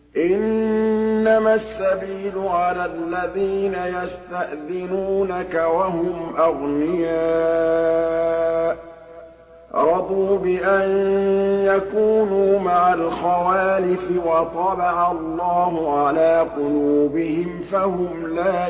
إنما السبيل على الذين يستأذنونك وهم أغنياء رضوا بأن يكونوا مع الخوالف وطبع الله على قلوبهم فهم لا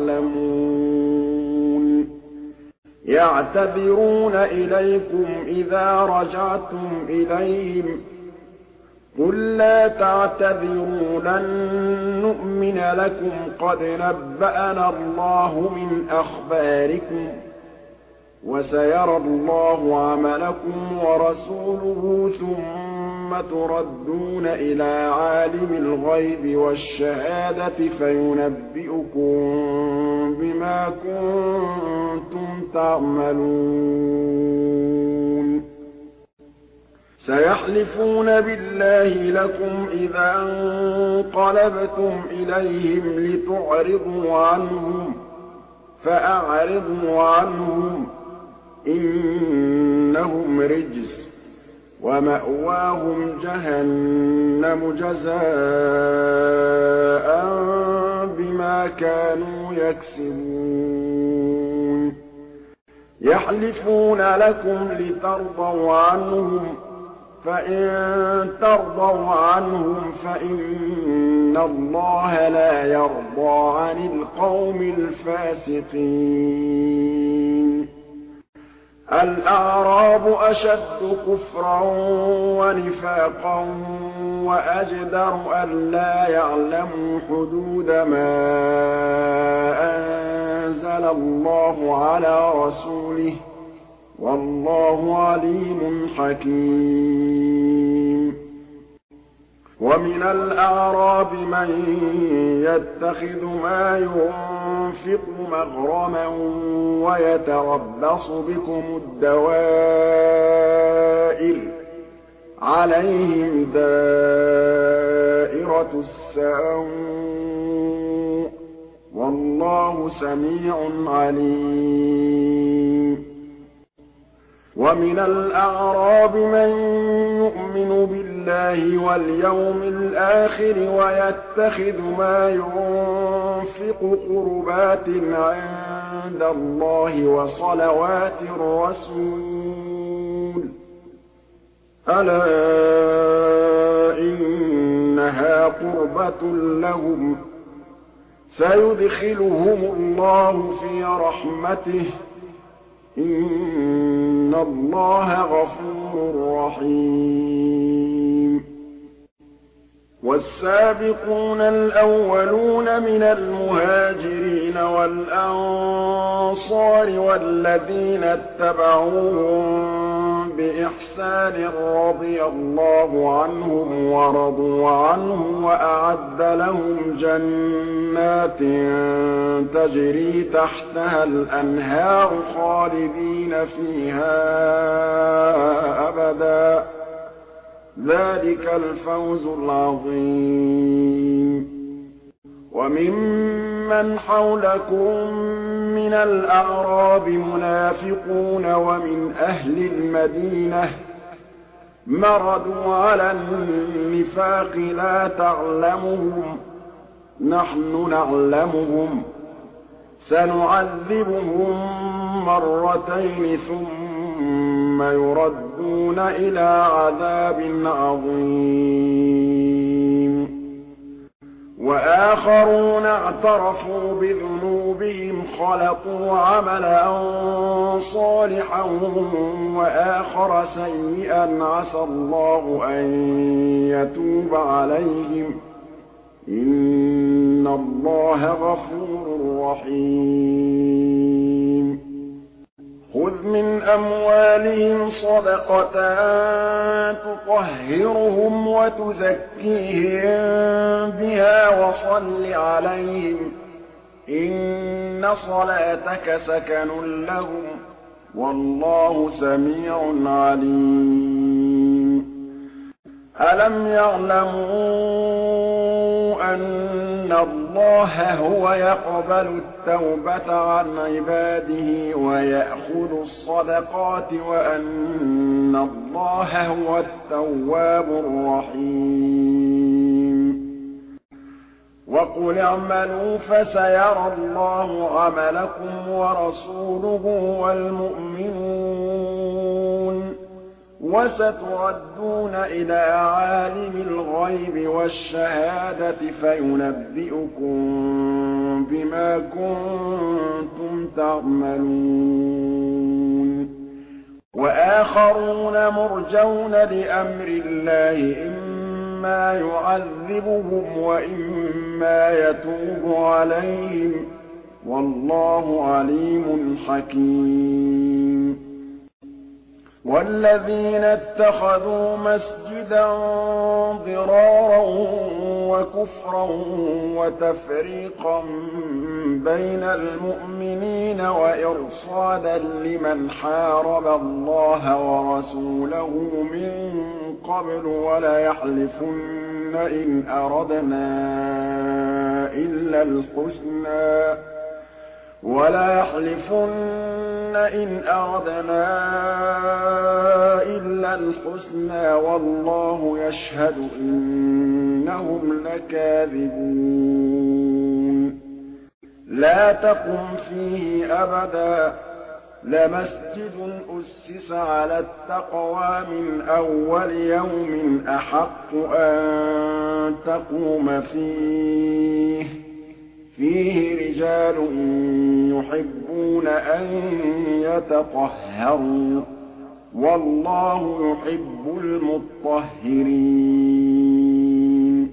يعلمون يعتذرون إليكم إذا رجعتم إليهم قل لا تعتذروا لن نؤمن لكم قد نبأنا الله من أخباركم وسيرى الله عملكم ورسوله ثم تردون إلى عالم الغيب والشهادة فينبئكم بما كنتم تعملون سيحلفون بالله لكم إذا انقلبتم إليهم لتعرضوا عنهم فأعرضوا عنهم إنهم رجس ومأواهم جهنم جزاء بما كانوا يكسبون يحلفون لكم لترضوا عنهم فإن ترضوا عنهم فإن الله لا يرضى عن القوم الفاسقين الأعراب أشد كفرا ونفاقا وأجدر ألا يعلموا حدود ما أنزل الله على رسوله والله عليم حكيم ومن الأعراب من يتخذ ما ينفق مغرما ويتربص بكم الدوائر عليهم دائرة السوء والله سميع عليم ومن الأعراب من يؤمن بالله واليوم الآخر ويتخذ ما ينفق قربات عند الله وصلوات الرسول ألا إنها قربة لهم سيدخلهم الله في رحمته إن الله غفور رحيم والسابقون الأولون من المهاجرين والأنصار والذين اتبعوهم بإحسان رضي الله عنهم ورضوا عنه وأعد لهم جنات تجري تحتها الأنهار خالدين فيها أبدا ذلك الفوز العظيم وممن حولكم من الأعراب منافقون ومن أهل المدينة مردوا على النفاق لا تعلمهم نحن نعلمهم سنعذبهم مرتين ثم يردون إلى عذاب عظيم وآخرون اعترفوا بذنوبهم خلطوا عملا صالحا وآخر سيئا عسى الله أن يتوب عليهم إن الله غفور رحيم خذ من أموالهم صدقة تطهرهم وتزكيهم بها وصل عليهم إن صلاتك سكن لهم والله سميع عليم ألم يعلموا أن الله هو يقبل التوبة عن عباده ويأخذ الصدقات وأن الله هو التواب الرحيم وقل اعملوا فسيرى الله عملكم ورسوله والمؤمنون وستردون إلى عالم الغيب والشهادة فينبئكم بما كنتم تعملون وآخرون مرجون لأمر الله إما يعذبهم وإما يتوب عليهم والله عليم حكيم والذين اتخذوا مسجدا ضرارا وكفرا وتفريقا بين المؤمنين وإرصادا لمن حارب الله ورسوله من قبل وليحلفن إن أردنا إلا الحسنى والله يشهد إنهم لكاذبون لا تقم فيه أبدا لمسجد أسس على التقوى من أول يوم أحق أن تقوم فيه رجال يحبون أن يتطهروا والله يحب المطهرين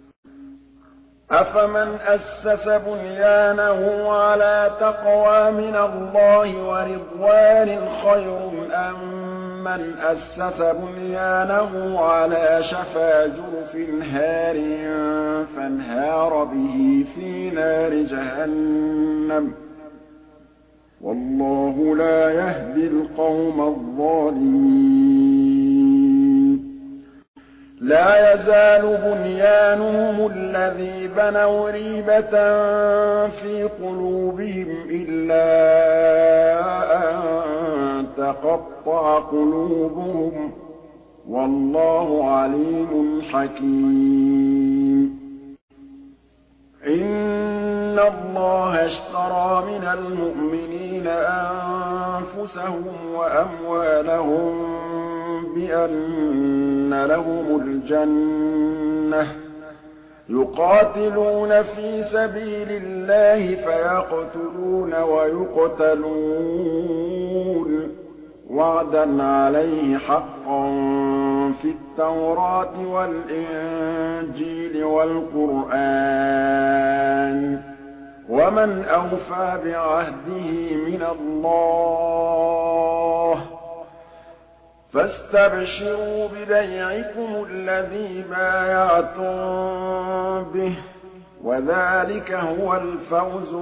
أفمن أسس بنيانه على تقوى من الله ورضوان خير أم من أسس بنيانه على شفا جرف هار فانهار به في نار جهنم والله لا يهدي القوم الظالمين لا يزال بنيانهم الذي بنوا ريبة في قلوبهم إلا أن تقطع قلوبهم والله عليم حكيم إن الله اشترى من المؤمنين أنفسهم وأموالهم بأن لهم الجنة يقاتلون في سبيل الله فيقتلون ويقتلون وعدا عليه حقا في التوراة والإنجيل والقرآن ومن أوفى بعهده من الله فاستبشروا ببيعكم الذي بايعتم به وذلك هو الفوز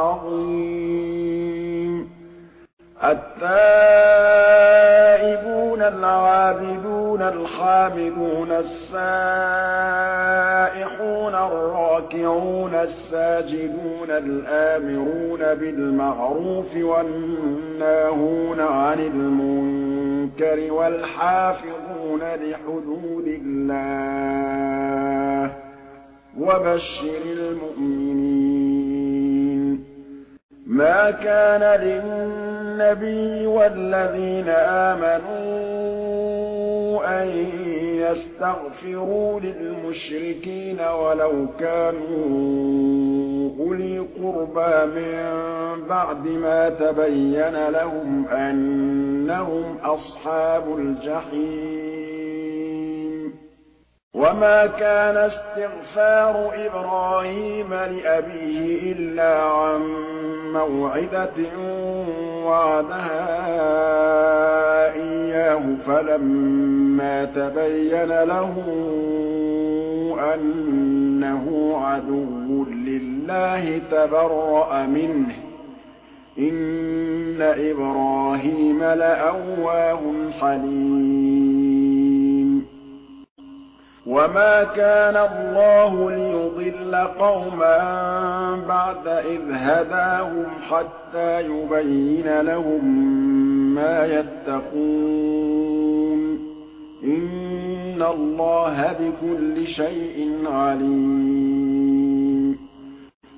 العظيم التائبون العابدون الحامدون السائحون الراكعون الساجدون الآمرون بالمعروف والناهون عن المنكر والحافظون لحدود الله وبشر المؤمنين ما كان للنبي والذين آمنوا أن يستغفروا للمشركين ولو كانوا أولي قربى من بعد ما تبين لهم أنهم أصحاب الجحيم وما كان استغفار إبراهيم لأبيه إلا عن موعدة وعدها إياه فلما تبين له أنه عدو لله تبرأ منه إن إبراهيم لأواه حليم وما كان الله ليضل قوما بعد إذ هداهم حتى يبين لهم ما يتقون إن الله بكل شيء عليم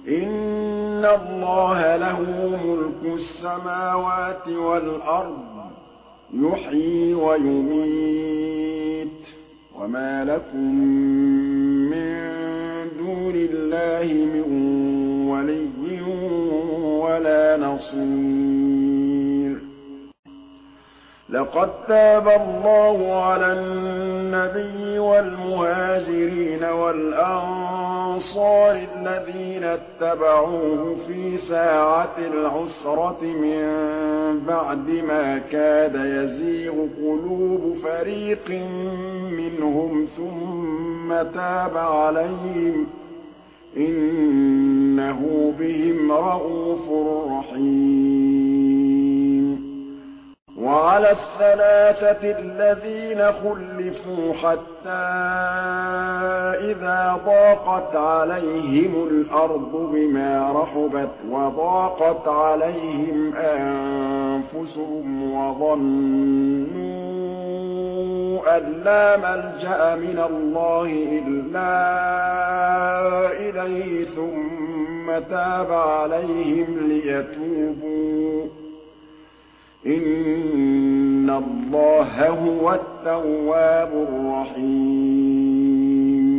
إِنَّ اللَّهَ لَهُ مُلْكُ السَّمَاوَاتِ وَالْأَرْضِ يُحْيِي وَيُمِيتُ ۚ وَمَا لَكُم مِّن دُونِ اللَّهِ مِن وَلِيٍّ وَلَا نَصِيرٍ لَّقَد تَّابَ اللَّهُ عَلَى النَّبِيِّ وَالْمُهَاجِرِينَ وَالْأَنصَارِ الَّذِينَ اتَّبَعُوهُ فِي سَاعَةِ الْعُسْرَةِ مِن بَعْدِ مَا كَادَ يَزِيغُ قُلُوبُ فَرِيقٍ مِّنْهُمْ ثُمَّ تَابَ عَلَيْهِمْ ۚ إِنَّهُ بِهِمْ رَءُوفٌ رَّحِيمٌ وَعَلَى الثَّلَاثَةِ الَّذِينَ خُلِّفُوا حَتَّىٰ إِذَا ضَاقَتْ عَلَيْهِمُ الْأَرْضُ بِمَا رَحُبَتْ وَضَاقَتْ عَلَيْهِمْ أَنفُسُهُمْ وَظَنُّوا أَن لَّا مَلْجَأَ مِنَ اللَّهِ إِلَّا إِلَيْهِ ثُمَّ تَابَ عَلَيْهِمْ لِيَتُوبُوا ۚ إِنَّ اللَّهَ هُوَ التَّوَّابُ الرَّحِيمُ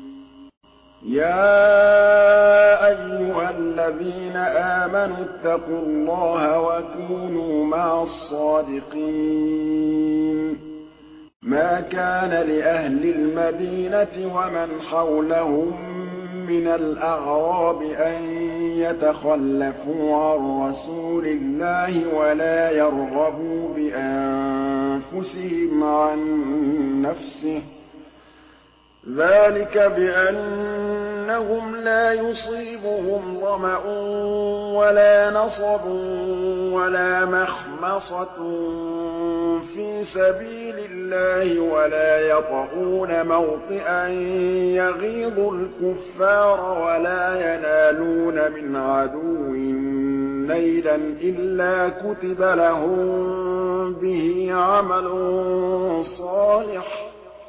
يَا أَيُّهَا الَّذِينَ آمَنُوا اتَّقُوا اللَّهَ وَكُونُوا مَعَ الصَّادِقِينَ مَا كَانَ لِأَهْلِ الْمَدِينَةِ وَمَنْ حَوْلَهُم مِّنَ الْأَعْرَابِ أَن يَتَخَلَّفُوا عَن رَّسُولِ اللَّهِ وَلَا يَرْغَبُوا بِأَنفُسِهِمْ عَن نَّفْسِهِ ۚ ذَٰلِكَ بِأَنَّهُمْ لَا يُصِيبُهُمْ ظَمَأٌ وَلَا نَصَبٌ وَلَا مَخْمَصَةٌ فِي سَبِيلِ اللَّهِ وَلَا يَطَئُونَ مَوْطِئًا يَغِيظُ الْكُفَّارَ وَلَا يَنَالُونَ مِنْ عَدُوٍّ نَيْلًا إِلَّا كُتِبَ لَهُم بِهِ عَمَلٌ صَالِحٌ ۚ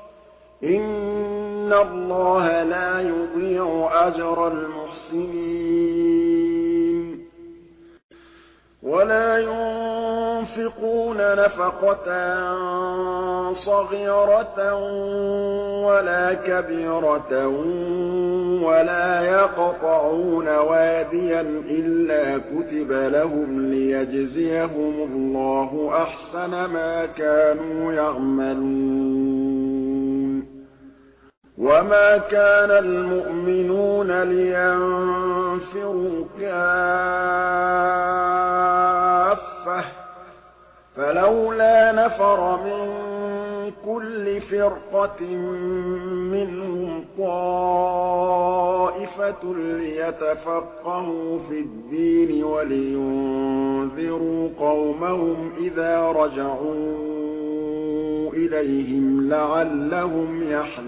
إِنَّ اللَّهَ لَا يُضِيعُ أَجْرَ الْمُحْسِنِينَ وَلَا يُنفِقُونَ نَفَقَةً صَغِيرَةً وَلَا كَبِيرَةً وَلَا يَقْطَعُونَ وَادِيًا إِلَّا كُتِبَ لَهُمْ لِيَجْزِيَهُمُ اللَّهُ أَحْسَنَ مَا كَانُوا يَعْمَلُونَ وَمَا كَانَ الْمُؤْمِنُونَ لِيَنفِرُوا كَافَّةً ۚ فَلَوْلَا نَفَرَ مِن كُلِّ فِرْقَةٍ مِّنْهُمْ طَائِفَةٌ لِّيَتَفَقَّهُوا فِي الدِّينِ وَلِيُنذِرُوا قَوْمَهُمْ إِذَا رَجَعُوا إِلَيْهِمْ لَعَلَّهُمْ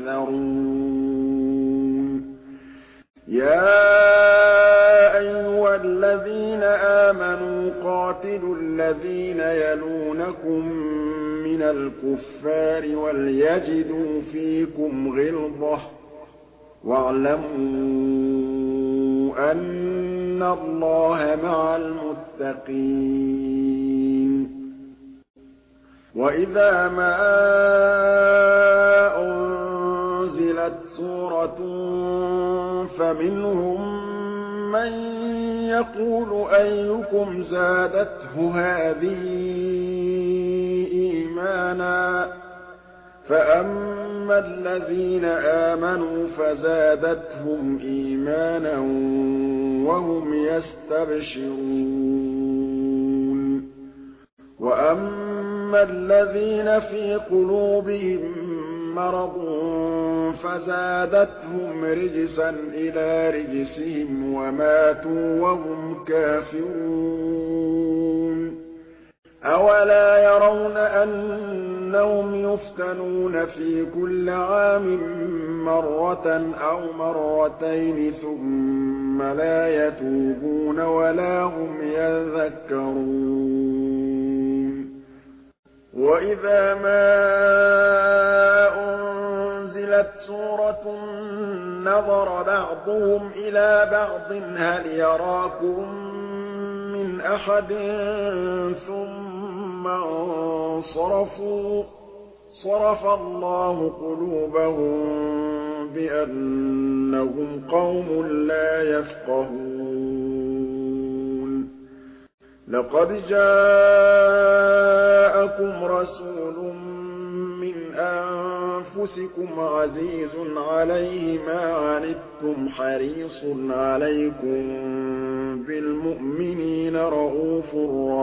يَحْذَرُونَ يَا أَيُّهَا الَّذِينَ آمَنُوا قَاتِلُوا الَّذِينَ يَلُونَكُم مِّنَ الْكُفَّارِ وَلْيَجِدُوا فِيكُمْ غِلْظَةً ۚ وَاعْلَمُوا أَنَّ اللَّهَ مَعَ الْمُتَّقِينَ وَإِذَا مَا أُنزِلَتْ سُورَةٌ فَمِنْهُم مَّن يَقُولُ أَيُّكُمْ زَادَتْهُ هَٰذِهِ إِيمَانًا ۚ فَأَمَّا الَّذِينَ آمَنُوا فَزَادَتْهُمْ إِيمَانًا وَهُمْ يَسْتَبْشِرُونَ وَأَمَّا الَّذِينَ فِي قُلُوبِهِم مَّرَضٌ فَزَادَتْهُمْ رِجْسًا إِلَىٰ رِجْسِهِمْ وَمَاتُوا وَهُمْ كَافِرُونَ أَوَلَا يَرَوْنَ أَنَّهُمْ يُفْتَنُونَ في كُلِّ عَامٍ مَّرَّةً أَوْ مَرَّتَيْنِ ثُمَّ لَا يَتُوبُونَ وَلَا هُمْ يَذَّكَّرُونَ وَإِذَا مَا أُنزِلَتْ أُنزِلَتْ سُورَةٌ نَّظَرَ بَعْضُهُمْ إِلَىٰ بَعْضٍ هَلْ يَرَاكُم مِّنْ أَحَدٍ ثُمَّ انصَرَفُوا ۚ صَرَفَ اللَّهُ قُلُوبَهُم بِأَنَّهُمْ قَوْمٌ لَّا يَفْقَهُونَ لَقَدْ جَاءَكُمْ رَسُولٌ مِّنْ أَنفُسِكُمْ عَزِيزٌ عَلَيْهِ مَا عَنِتُّمْ حَرِيصٌ عَلَيْكُم بِالْمُؤْمِنِينَ رَءُوفٌ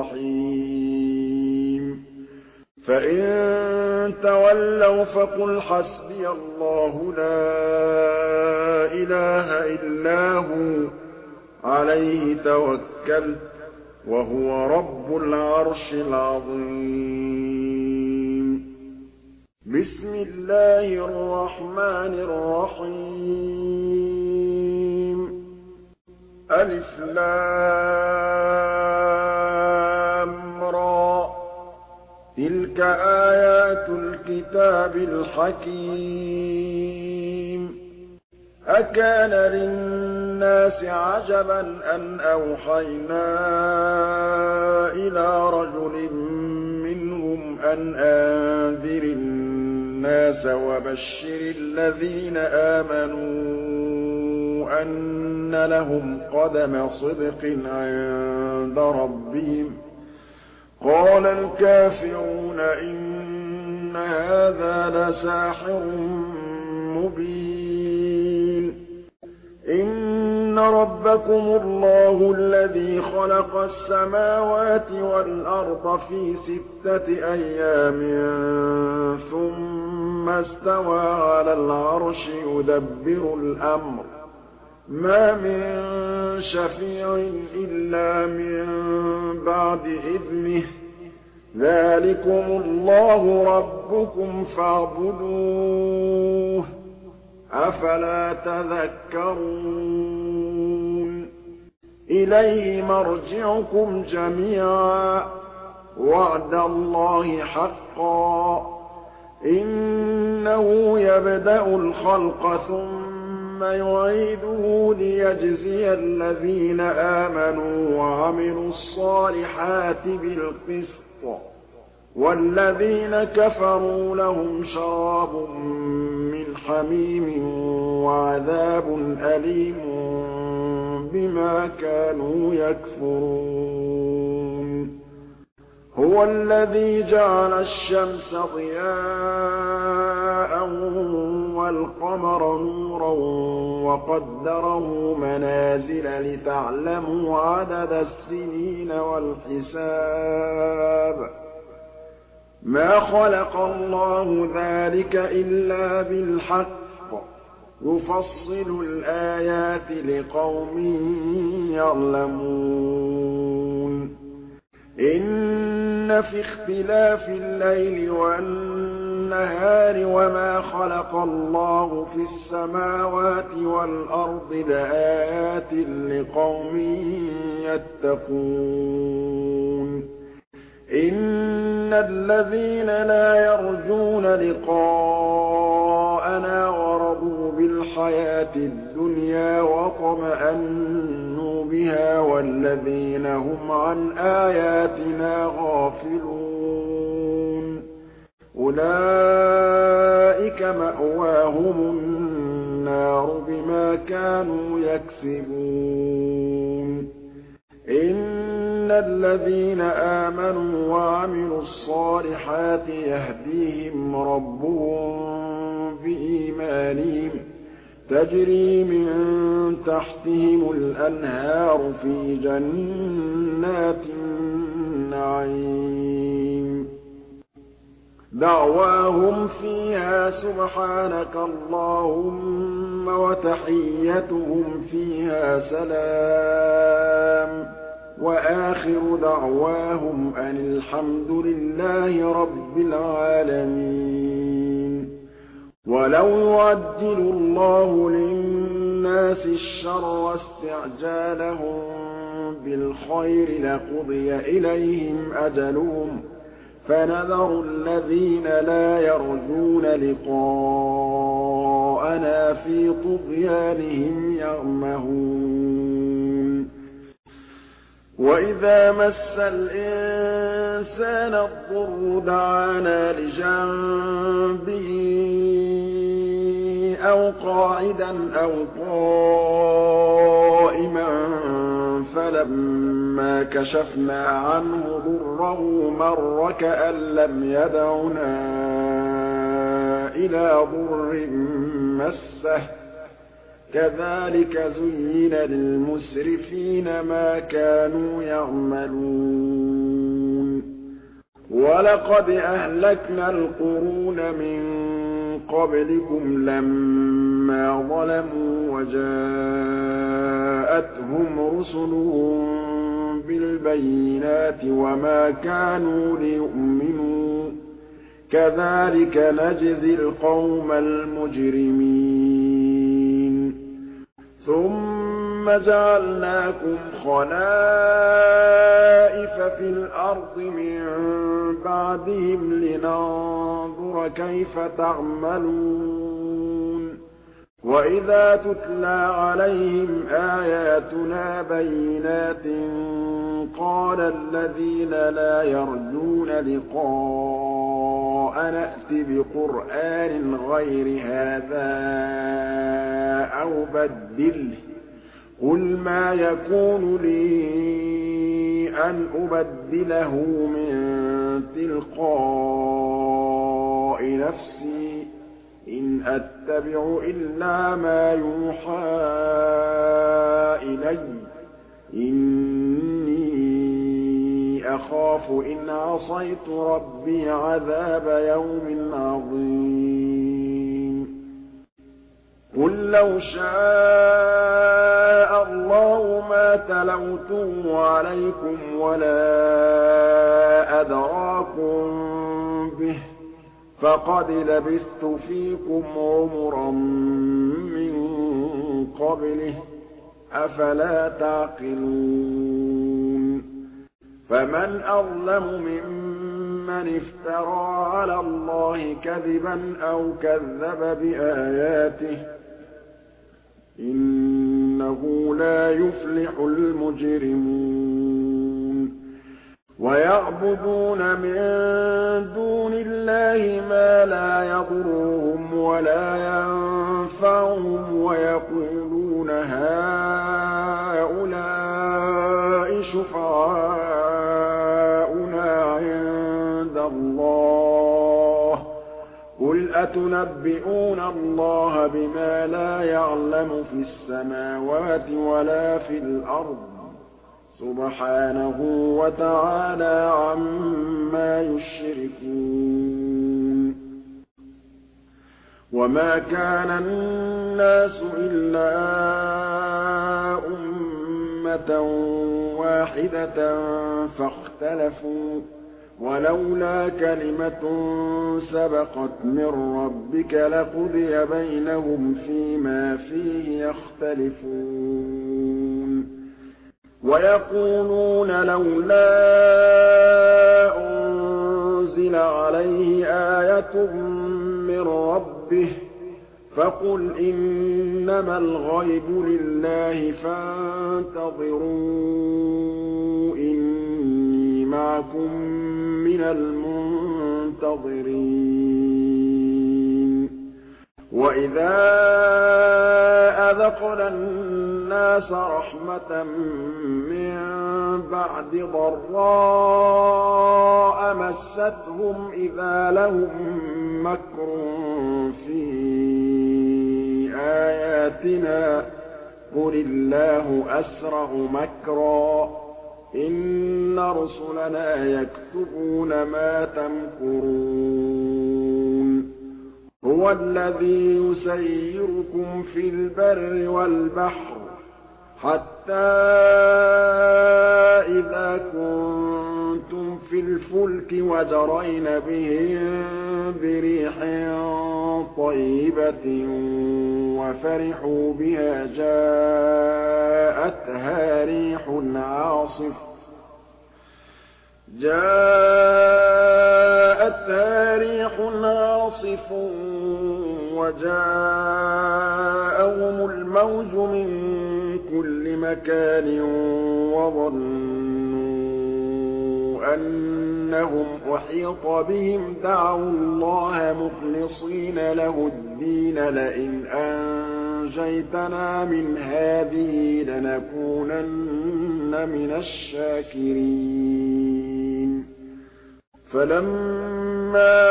رَّحِيمٌ فَإِن تَوَلَّوْا فَقُلْ حَسْبِيَ اللَّهُ لَا إِلَٰهَ إِلَّا هُوَ عَلَيْهِ تَوَكَّلْتُ وَهُوَ رَبُّ الْعَرْشِ الْعَظِيمِ بسم الله الرحمن الرحيم ألف لام را تلك آيات الكتاب الحكيم أكان للناس عجبا أن أوحينا إلى رجل منهم أن أنذر الناس وبشر الذين آمنوا أن لهم قدم صدق عند ربهم قال الكافرون إن هذا لساحر مبين إن ربكم الله الذي خلق السماوات والأرض في 6 أيام ثم استوى على العرش يدبر الأمر ما من شفيع إلا من بعد إذنه ذلكم الله ربكم فاعبدوه أفلا تذكرون إليه مرجعكم جميعا وعد الله حقا إنه يبدأ الخلق ثم يعيده ليجزي الذين آمنوا وعملوا الصالحات بالقسط والذين كفروا لهم شراب من حميم وعذاب أليم بما كانوا يكفرون هو الذي جعل الشمس ضياء والقمر نورا وقدره منازل لتعلموا عدد السنين والحساب ما خلق الله ذلك إلا بالحق يفصل الآيات لقوم يعلمون إن في اختلاف الليل والنهار وما خلق الله في السماوات والأرض لآيات لقوم يتقون إن الذين لا يرجون لقاءنا ورضوا بالحياة الدنيا واطمأنوا بها والذين هم عن آياتنا غافلون أولئك مأواهم النار بما كانوا يكسبون إن الذين آمنوا وعملوا الصالحات يهديهم ربهم بإيمانهم تجري من تحتهم الأنهار في جنات النعيم دعواهم فيها سبحانك اللهم وتحيتهم فيها سلام وآخر دعواهم أن الحمد لله رب العالمين ولو يعجل الله للناس الشر استعجالهم بالخير لقضي إليهم أجلهم فَنَذَرُ الَّذِينَ لَا يَرْجُونَ لِقَاءَنَا فِي طُغْيَانِهِمْ يَعْمَهُونَ وَإِذَا مَسَّ الْإِنسَانَ الضُّرُّ دَعَانَا لِجَنبِهِ أَوْ قَاعِدًا أَوْ قَائِمًا فَلَمَّا كَشَفْنَا عَنْهُ ضُرَّهُ مَرَّ كَأَن لَّمْ يَدْعُنَا إِلَىٰ ضُرٍّ مَّسَّهُ ۚ كَذَٰلِكَ زُيِّنَ لِلْمُسْرِفِينَ مَا كَانُوا يَعْمَلُونَ وَلَقَدْ أَهْلَكْنَا الْقُرُونَ مِن قَبْلِكُمْ لَمَّا ظَلَمُوا وَجَاءَتْهُمْ رُسُلُهُم بِالْبَيِّنَاتِ وَمَا كَانُوا لِيُؤْمِنُوا ۚ كَذَٰلِكَ نَجْزِي الْقَوْمَ الْمُجْرِمِينَ ثُمَّ جَعَلْنَاكُمْ خَلَائِفَ فِي الْأَرْضِ مِن بَعْدِهِمْ لِنَنظُرَ كَيْفَ تَعْمَلُونَ وَإِذَا تُتْلَىٰ عَلَيْهِمْ آيَاتُنَا بَيِّنَاتٍ قَالَ الَّذِينَ لَا يَرْجُونَ لِقَاءَنَا ائْتِ بِقُرْآنٍ غَيْرِ هَٰذَا أَوْ بَدِّلْهُ ۚ قُلْ مَا يَكُونُ لِي أَنْ أُبَدِّلَهُ مِن تِلْقَاءِ نَفْسِي ۖ إِنْ أَتَّبِعُ إِلَّا مَا يُوحَىٰ إِلَيَّ ۖ إِنِّي أَخَافُ إِنْ عَصَيْتُ رَبِّي عَذَابَ يَوْمٍ عَظِيمٍ قُل لَّوْ شَاءَ اللَّهُ مَا تَلَوْتُهُ عَلَيْكُمْ وَلَا أَدْرَاكُم بِهِ ۖ فَقَدْ لَبِثْتُ فِيكُمْ عُمُرًا مِّن قَبْلِهِ ۚ أَفَلَا تَعْقِلُونَ فَمَنْ أَظْلَمُ مِمَّنِ افْتَرَىٰ عَلَى اللَّهِ كَذِبًا أَوْ كَذَّبَ بِآيَاتِهِ ۚ إِنَّهُ لَا يُفْلِحُ الْمُجْرِمُونَ وَيَعْبُدُونَ مِن دُونِ اللَّهِ مَا لَا يَضُرُّهُمْ وَلَا يَنفَعُهُمْ وَيَقُولُونَ هَٰؤُلَاءِ شُفَعَاؤُنَا عِندَ اللَّهِ ۚ قُلْ أَتُنَبِّئُونَ اللَّهَ بِمَا لَا يَعْلَمُ فِي السَّمَاوَاتِ وَلَا فِي الْأَرْضِ ۚ سُبْحَانَهُ وَتَعَالَىٰ عَمَّا يُشْرِكُونَ وَمَا كَانَ النَّاسُ إِلَّا أُمَّةً وَاحِدَةً فَاخْتَلَفُوا ۚ وَلَوْلَا كَلِمَةٌ سَبَقَتْ مِن رَّبِّكَ لَقُضِيَ بَيْنَهُمْ فِيمَا فِيهِ يَخْتَلِفُونَ وَيَقُولُونَ لَوْلَا أُنزِلَ عَلَيْهِ آيَةٌ مِّن رَّبِّهِ ۖ فَقُلْ إِنَّمَا الْغَيْبُ لِلَّهِ فَانتَظِرُوا إِنِّي مَعَكُم مِّنَ الْمُنتَظِرِينَ وَإِذَا أَذَقْنَا النَّاسَ رَحْمَةً مِّن بَعْدِ ضَرَّاءَ مَسَّتْهُمْ إِذَا لَهُم مَّكْرٌ فِي آيَاتِنَا ۚ قُلِ اللَّهُ أَسْرَعُ مَكْرًا ۚ إِنَّ رُسُلَنَا يَكْتُبُونَ مَا تَمْكُرُونَ هُوَ الَّذِي يُسَيِّرُكُمْ فِي الْبَرِّ وَالْبَحْرِ حَتَّىٰ إِذَا كُنتُمْ فِي الْفُلْكِ وَجَرَيْنَ بِهِم بِرِيحٍ طَيِّبَةٍ وَفَرِحُوا بِهَا جَاءَتْهَا رِيحٌ عَاصِفٌ جاءتها ريح عاصف وجاءهم الموج من كل مكان وظنوا أنهم أحيط بهم دعوا الله مخلصين له الدين لئن أنجيتنا من هذه لنكونن من الشاكرين فلما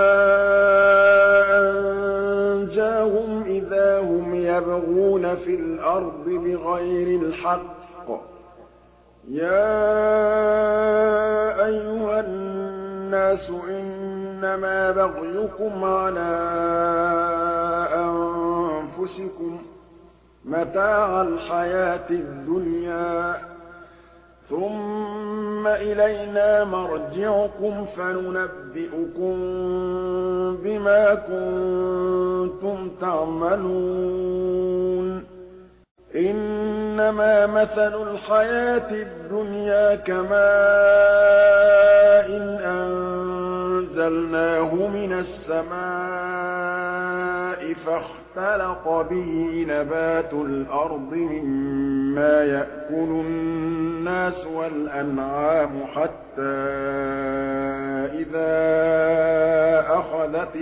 أنجاهم إذا هم يبغون في الأرض بغير الحق يا أيها الناس إنما بغيكم على أنفسكم متاع الحياة الدنيا ثم إلينا مرجعكم فننبئكم بما كنتم تعملون إنما مثل الحياة الدنيا كماء أنزلناه من السماء فاختلط به نبات الأرض مما يأكل الناس والأنعام حتى إذا أخذت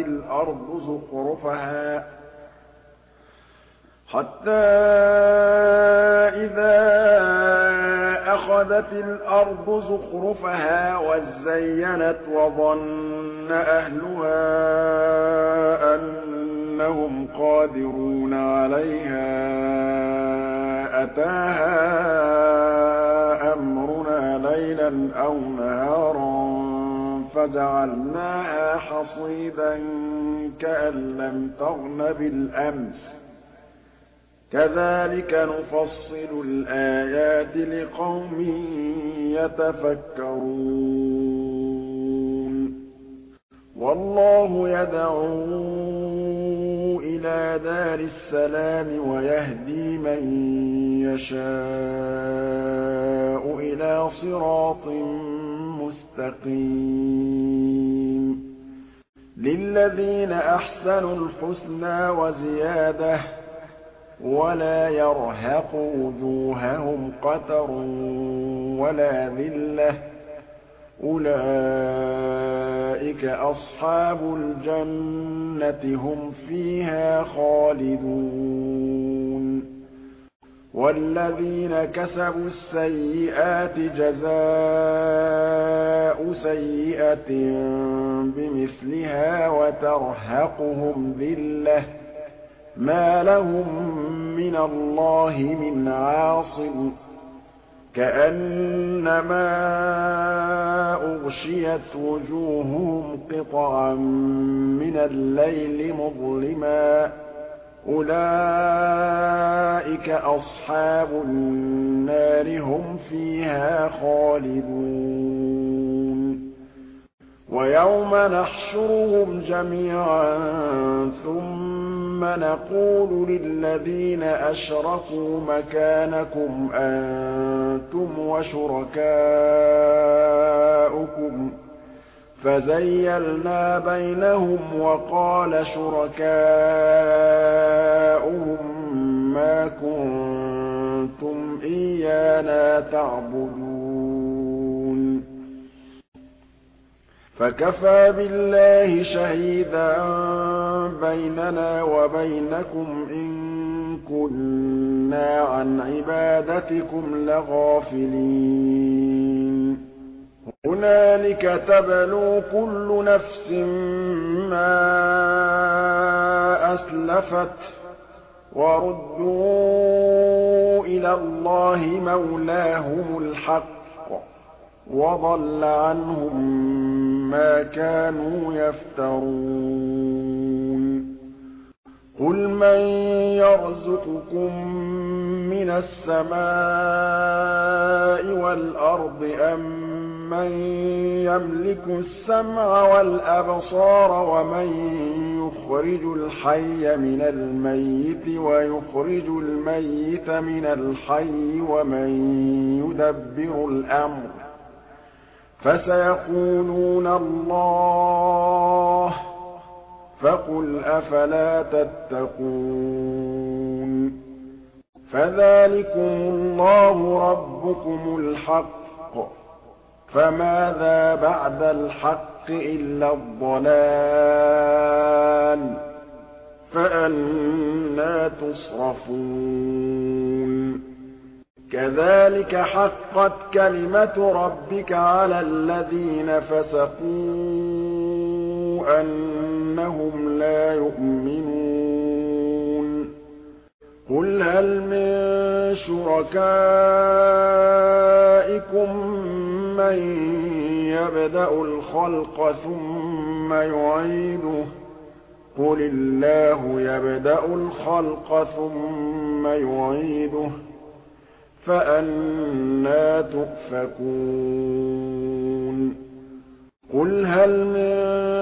الأرض زخرفها وزينت وظن أهلها أنهم قادرون عليها أتاها أمرنا ليلا أو نهارا فجعلناها حصيدا كأن لم تغن بالأمس كذلك نفصل الآيات لقوم يتفكرون والله يدعو إلى دار السلام ويهدي من يشاء إلى صراط مستقيم للذين أحسنوا الحسنى وزيادة ولا يرهق وجوههم قتر ولا ذلة أولئك أصحاب الجنة هم فيها خالدون والذين كسبوا السيئات جزاء سيئة بمثلها وترهقهم ذلة ما لهم من الله من عاصم كأنما أغشيت وجوههم قطعا من الليل مظلما أولئك أصحاب النار هم فيها خالدون ويوم نحشرهم جميعا ثم نقول للذين أشركوا مكانكم أنتم وشركاؤكم فزيلنا بينهم وقال شركاؤهم ما كنتم إيانا تعبدون فكفى بالله شهيدا بيننا وبينكم إن كنا عن عبادتكم لغافلين هنالك تبلو كل نفس ما أسلفت وردوا إلى الله مولاهم الحق وضل عنهم ما كانوا يفترون قل من يرزقكم من السماء والأرض أم من يملك السمع والأبصار ومن يخرج الحي من الميت ويخرج الميت من الحي ومن يدبر الأمر فسيقولون الله، فقل أفلا تتقون. فذلكم الله ربكم الحق، فماذا بعد الحق إلا الضلال، فأنى تصرفون. كذلك حقت كلمة ربك على الذين فسقوا أنهم لا يؤمنون. قل هل من شركائكم من يبدأ الخلق ثم يعيده، قل الله يبدأ الخلق ثم يعيده، فأنى تؤفكون. قل هل من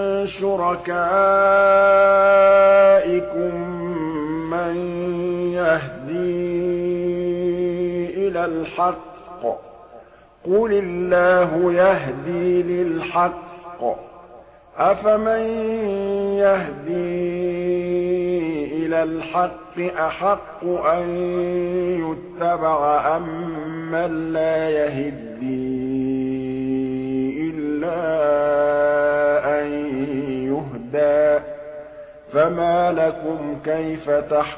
شركائكم من يهدي إلى الحق، قل الله يهدي للحق، أفمن يهدي إلى الحق أحق أن يتبع أمن لا يهدي إلا أن يهدى، فما لكم كيف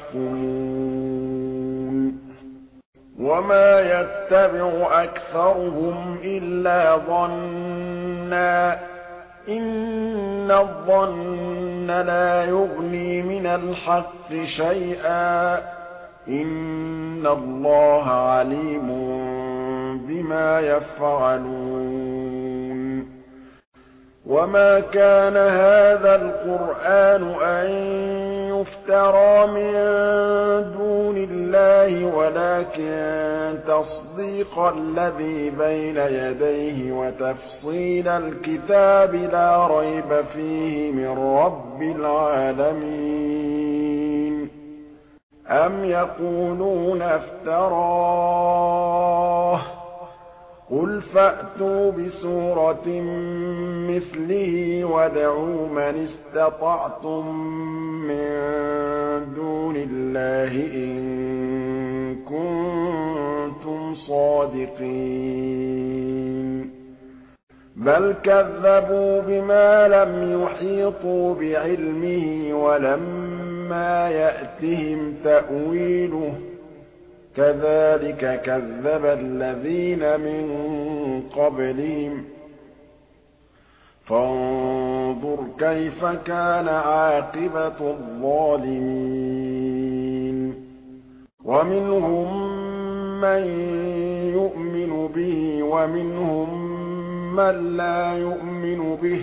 تحكمون. وما يتبع أكثرهم إلا ظنًّا، إن الظن لا يغني من الحق شيئا، إن الله عليم بما يفعلون. وما كان هذا القرآن أن يفترى من دون الله، ولكن تصديق الذي بين يديه وتفصيل الكتاب لا ريب فيه من رب العالمين. أم يقولون افتراه، قل فأتوا بسورة مثله وادعوا من استطعتم من دون الله إن كنتم صادقين. بل كذبوا بما لم يحيطوا بعلمه ولما يأتهم تأويله، كذلك كذب الذين من قبلهم، فانظر كيف كان عاقبة الظالمين. ومنهم من يؤمن به ومنهم من لا يؤمن به،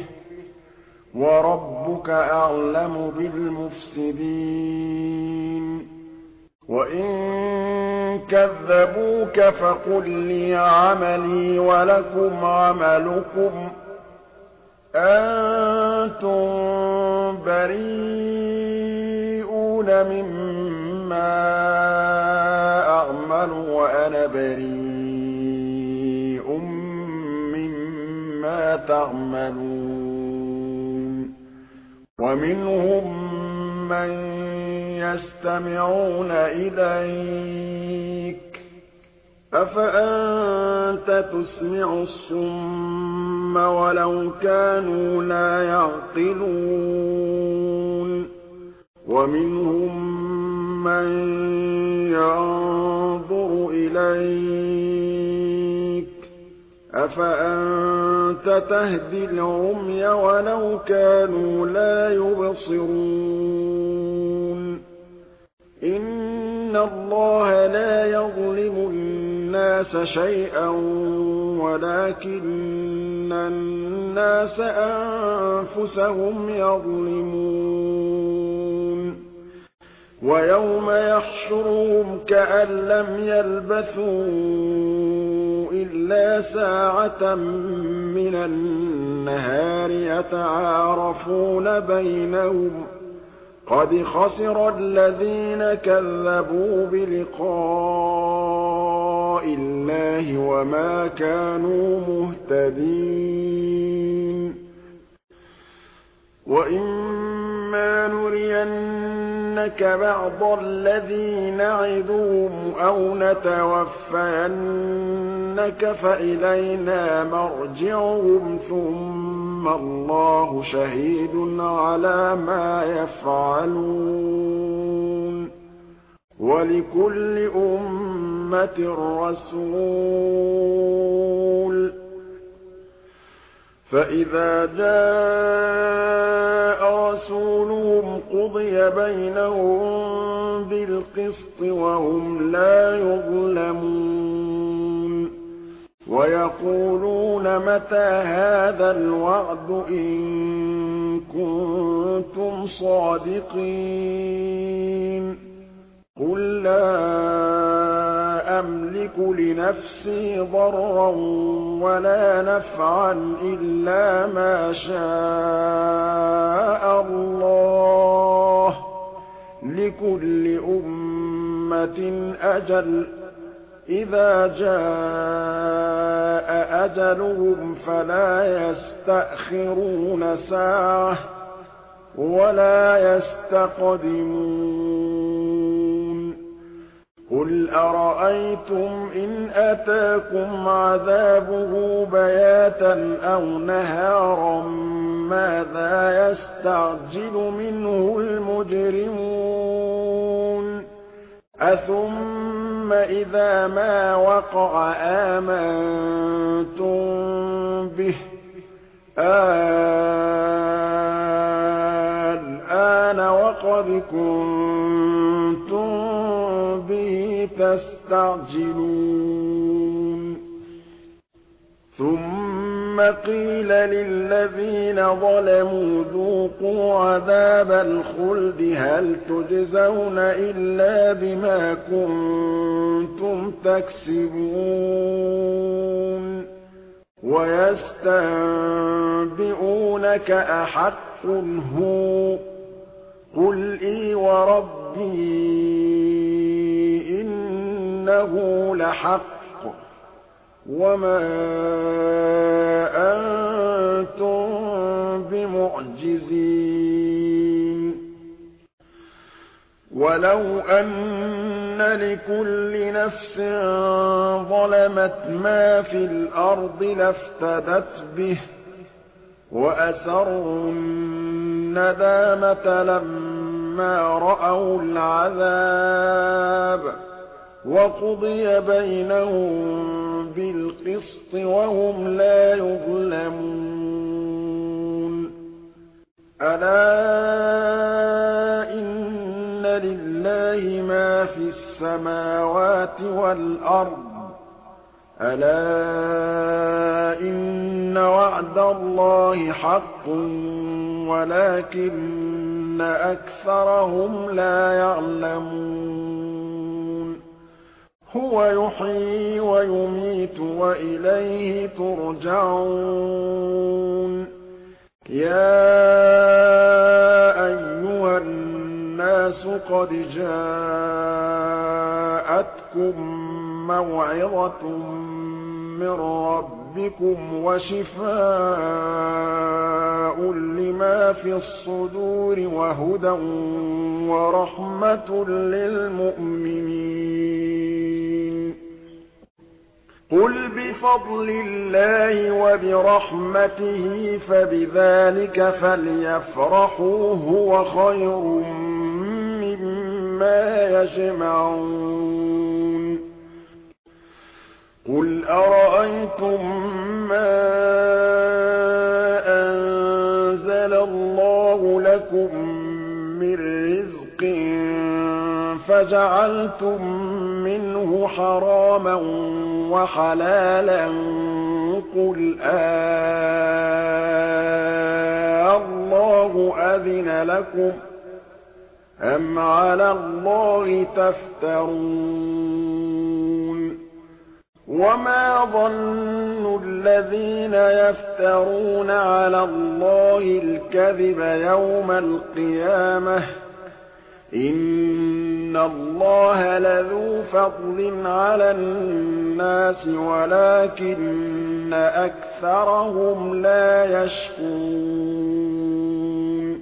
وربك أعلم بالمفسدين. وإن كذبوك فقل لي عملي ولكم عملكم، أنتم بريئون مما أعمل وأنا بريء مما تعملون. ومنهم من يستمعون إليك، أفأنت تسمع الصم ولو كانوا لا يعقلون. ومنهم من ينظر إليك، أفأنت تهدي العمي ولو كانوا لا يبصرون. إن الله لا يظلم الناس شيئا ولكن الناس أنفسهم يظلمون. ويوم يحشرهم كأن لم يلبثوا إلا ساعة من النهار يتعارفون بينهم، قد خسر الذين كذبوا بلقاء لقاء الله وما كانوا مهتدين وإما نرينك بعض الذي نعدهم أو نتوفينك فإلينا مرجعهم ثم الله شهيد على ما يفعلون ولكل أمة رسول فإذا جاء رسولهم قضي بينهم بالقسط وهم لا يظلمون ويقولون متى هذا الوعد إن كنتم صادقين قل لا أملك لنفسي ضرا ولا نفعا إلا ما شاء الله لكل أمة أجل إذا جاء أجلهم فلا يستأخرون ساعة ولا يستقدمون قل أرأيتم إن أتاكم عذابه بياتا أو نهارا ماذا يستعجل منه المجرمون أثم إذا ما وقع آمنتم به الآن وقد كنتم به تستعجلون ثم قيل للذين ظلموا ذوقوا عذاب الخلد هل تجزون إلا بما كنتم تكسبون ويستنبئونك أحق هو قل إي وربي إنه لحق وما أنتم بمعجزين ولو أن لكل نفس ظلمت ما في الأرض لافتدت به وأسروا الندامة لما رأوا العذاب وقضي بينهم بالقسط وهم لا يظلمون ألا إن لله ما في السماوات والأرض ألا إن وعد الله حق ولكن أكثرهم لا يعلمون هو يحيي ويميت وإليه ترجعون يا أيها الناس قد جاءتكم موعظة من ربكم وشفاء لما في الصدور وهدى ورحمة للمؤمنين قل بفضل الله وبرحمته فبذلك فليفرحوا هو خير مما يجمعون قل أرأيتم ما أنزل الله لكم من رزق فجعلتم منه حراما وحلالا قل الله أذن لكم أم على الله تفترون وما ظن الذين يفترون على الله الكذب يوم القيامة إِنَّ اللَّهَ لَذُو فَضْلٍ عَلَى النَّاسِ وَلَٰكِنَّ أَكْثَرَهُمْ لَا يَشْكُرُونَ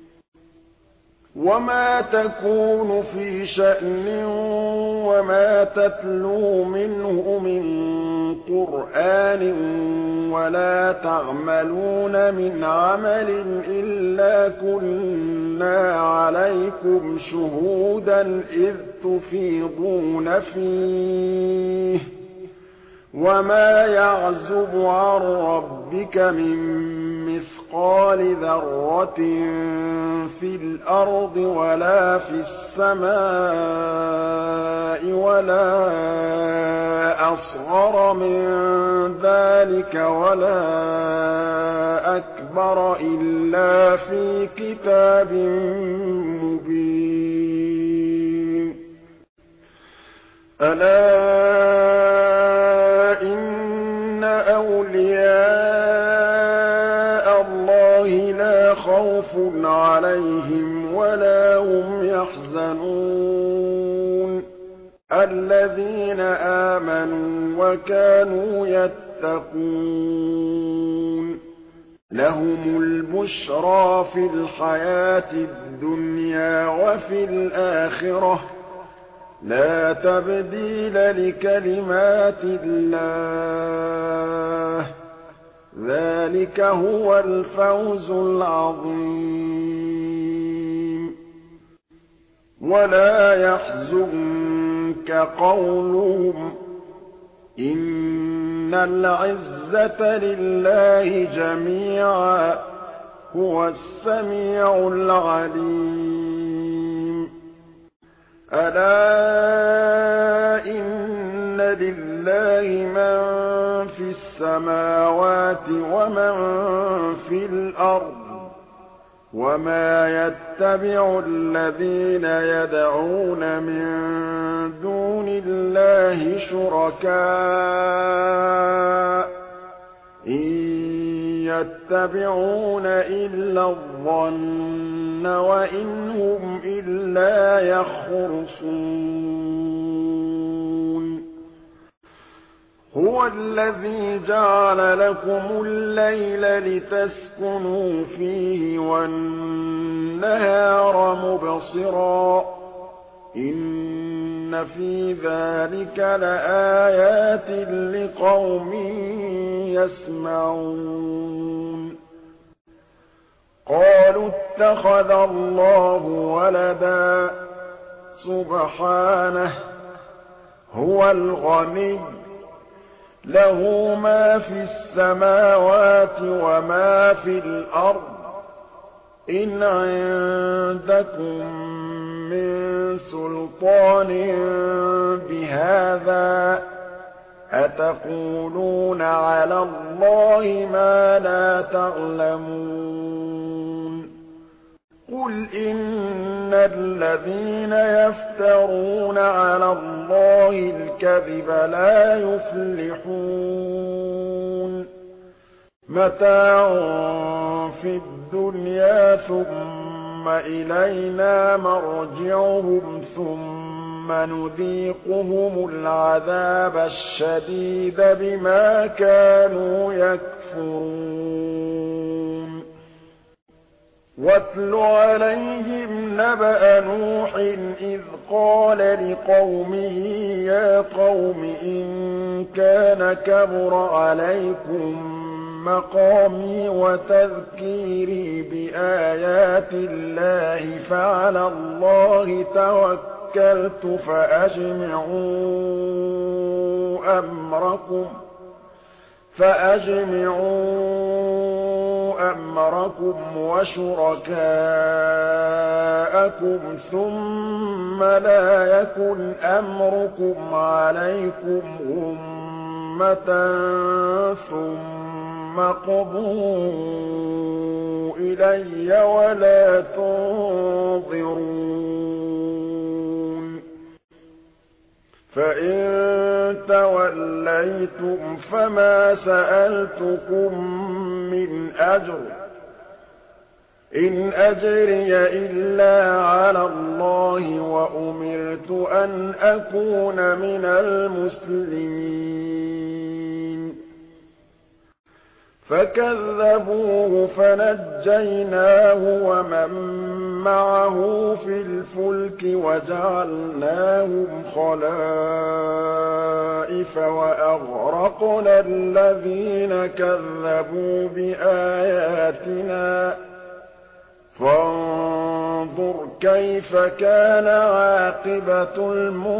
وَمَا تَكُونُ فِي شَأْنٍ وَمَا تَتْلُو مِنْهُ مِن قُرْآنٍ وَلَا تَعْمَلُونَ مِنْ عَمَلٍ إِلَّا كُنَّا عَلَيْكُمْ شُهُودًا إِذْ تُفِيضُونَ فِيهِ ۚ وَمَا يَعْزُبُ عَن رَّبِّكَ مِن مِّثْقَالِ ذَرَّةٍ فِي الْأَرْضِ وَلَا فِي السَّمَاءِ وَلَا أَصْغَرَ مِن ذَٰلِكَ وَلَا أَكْبَرَ إِلَّا فِي كِتَابٍ مُّبِينٍ أَلَا إِنَّ أَوْلِيَاءَ اللَّهِ لَا خَوْفٌ عَلَيْهِمْ وَلَا هُمْ يَحْزَنُونَ الَّذِينَ آمَنُوا وَكَانُوا يَتَّقُونَ لَهُمُ الْبُشْرَىٰ فِي الْحَيَاةِ الدُّنْيَا وَفِي الْآخِرَةِ ۖ لَا تَبْدِيلَ لِكَلِمَاتِ اللَّهِ ۚ ذَٰلِكَ هُوَ الْفَوْزُ الْعَظِيمُ وَلَا يَحْزُنكَ قَوْلُهُمْ ۘ إِنَّ الْعِزَّةَ لِلَّهِ جَمِيعًا ۚ هُوَ السَّمِيعُ الْعَلِيمُ أَلَا إِنَّ لِلَّهِ مَن فِي السَّمَاوَاتِ وَمَن فِي الْأَرْضِ ۗ وَمَا يَتَّبِعُ الَّذِينَ يَدْعُونَ مِن دُونِ اللَّهِ شُرَكَاءَ إِن يَتَّبِعُونَ إِلَّا الظَّنَّ وَإِنْ هُمْ إِلَّا يَخْرُصُونَ هُوَ الَّذِي جَعَلَ لَكُمُ اللَّيْلَ لِتَسْكُنُوا فِيهِ وَالنَّهَارَ مُبْصِرًا ۚ إِنَّ فِي ذَٰلِكَ لَآيَاتٍ لِّقَوْمٍ يَسْمَعُونَ قَالُوا اتَّخَذَ اللَّهُ وَلَدًا ۗ سُبْحَانَهُ ۖ هُوَ الْغَنِيُّ ۖ لَهُ مَا فِي السَّمَاوَاتِ وَمَا فِي الْأَرْضِ ۚ إِنْ عِندَكُم مِّن سُلْطَانٍ بِهَٰذَا ۚ أَتَقُولُونَ عَلَى اللَّهِ مَا لَا تَعْلَمُونَ قُلْ إِنَّ الَّذِينَ يَفْتَرُونَ عَلَى اللَّهِ الْكَذِبَ لَا يُفْلِحُونَ مَتَاعٌ فِي الدُّنْيَا ثُمَّ إِلَيْنَا مَرْجِعُهُمْ ثُمَّ نُذِيقُهُمُ الْعَذَابَ الشَّدِيدَ بِمَا كَانُوا يَكْفُرُونَ وَاتْلُ عَلَيْهِمْ نَبَأَ نُوحٍ إِذْ قَالَ لِقَوْمِهِ يَا قَوْمِ إِن كَانَ كَبُرَ عَلَيْكُم مَّقَامِي وَتَذْكِيرِي بِآيَاتِ اللَّهِ فَعَلَى اللَّهِ تَوَكَّلْتُ فَأَجْمِعُوا أَمْرَكُمْ وَشُرَكَاءَكُمْ ثُمَّ لَا يَكُنْ أَمْرُكُمْ عَلَيْكُمْ غُمَّةً ثُمَّ اقْضُوا إِلَيَّ وَلَا تُنظِرُونِ فَإِن تَوَلَّيْتُمْ فَمَا سَأَلْتُكُم مِّنْ أَجْرٍ ۖ إِنْ أَجْرِيَ إِلَّا عَلَى اللَّهِ وَأُمِرْتُ أَنْ أَكُونَ مِنَ الْمُسْلِمِينَ فَكَذَّبُوهُ فَنَجَّيْنَاهُ وَمَن مَّعَهُ فِي الْفُلْكِ وَجَعَلْنَاهُمْ خَلَائِفَ وَأَغْرَقْنَا الَّذِينَ كَذَّبُوا بِآيَاتِنَا ۖ فانظُرْ كَيْفَ كَانَ عَاقِبَةُ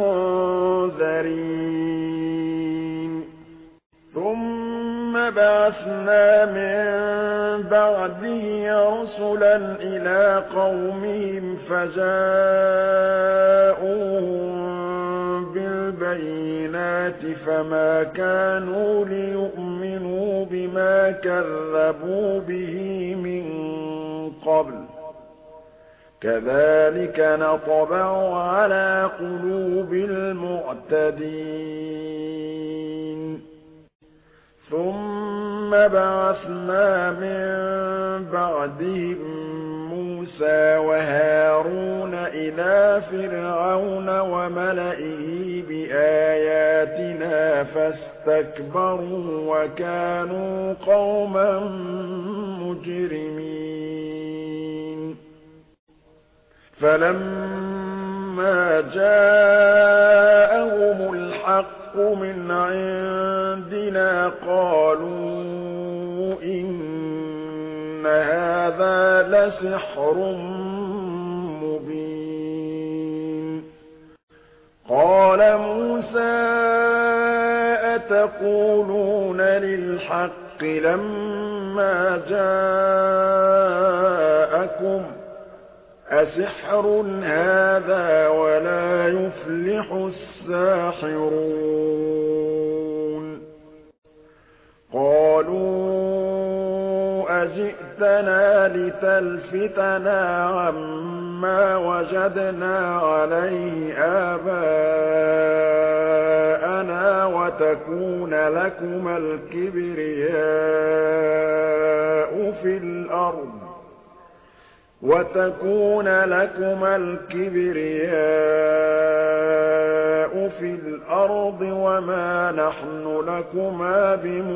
الْمُنذَرِينَ ثُمَّ بَعَثْنَا مِن بَعْدِهِ رُسُلًا إِلَىٰ قَوْمِهِمْ فَجَاءُوهُم بِالْبَيِّنَاتِ فَمَا كَانُوا لِيُؤْمِنُوا بِمَا كَذَّبُوا بِهِ مِن قَبْلُ ۚ كَذَٰلِكَ نَطْبَعُ عَلَىٰ قُلُوبِ الْمُعْتَدِينَ ثُمَّ بَعَثْنَا مِن بَعْدِهِم مُّوسَىٰ وَهَارُونَ إِلَىٰ فِرْعَوْنَ وَمَلَئِهِ بِآيَاتِنَا فَاسْتَكْبَرُوا وَكَانُوا قَوْمًا مُّجْرِمِينَ فَلَمَّا جَاءَهُمُ الْحَقُّ مِنْ عِندِنَا قَالُوا إِنَّ هَٰذَا لَسِحْرٌ مُّبِينٌ قَالَ مُوسَىٰ أَتَقُولُونَ لِلْحَقِّ لَمَّا جَاءَكُمْ ۖ أَسِحْرٌ هَٰذَا وَلَا يُفْلِحُ السَّاحِرُونَ قَالُوا أَجِئْتَنَا لِتَلْفِتَنَا عَمَّا وَجَدْنَا عَلَيْهِ آبَاءَنَا وَتَكُونَ لَكُمَا الْكِبْرِيَاءُ فِي الْأَرْضِ وَمَا نَحْنُ لَكُمَا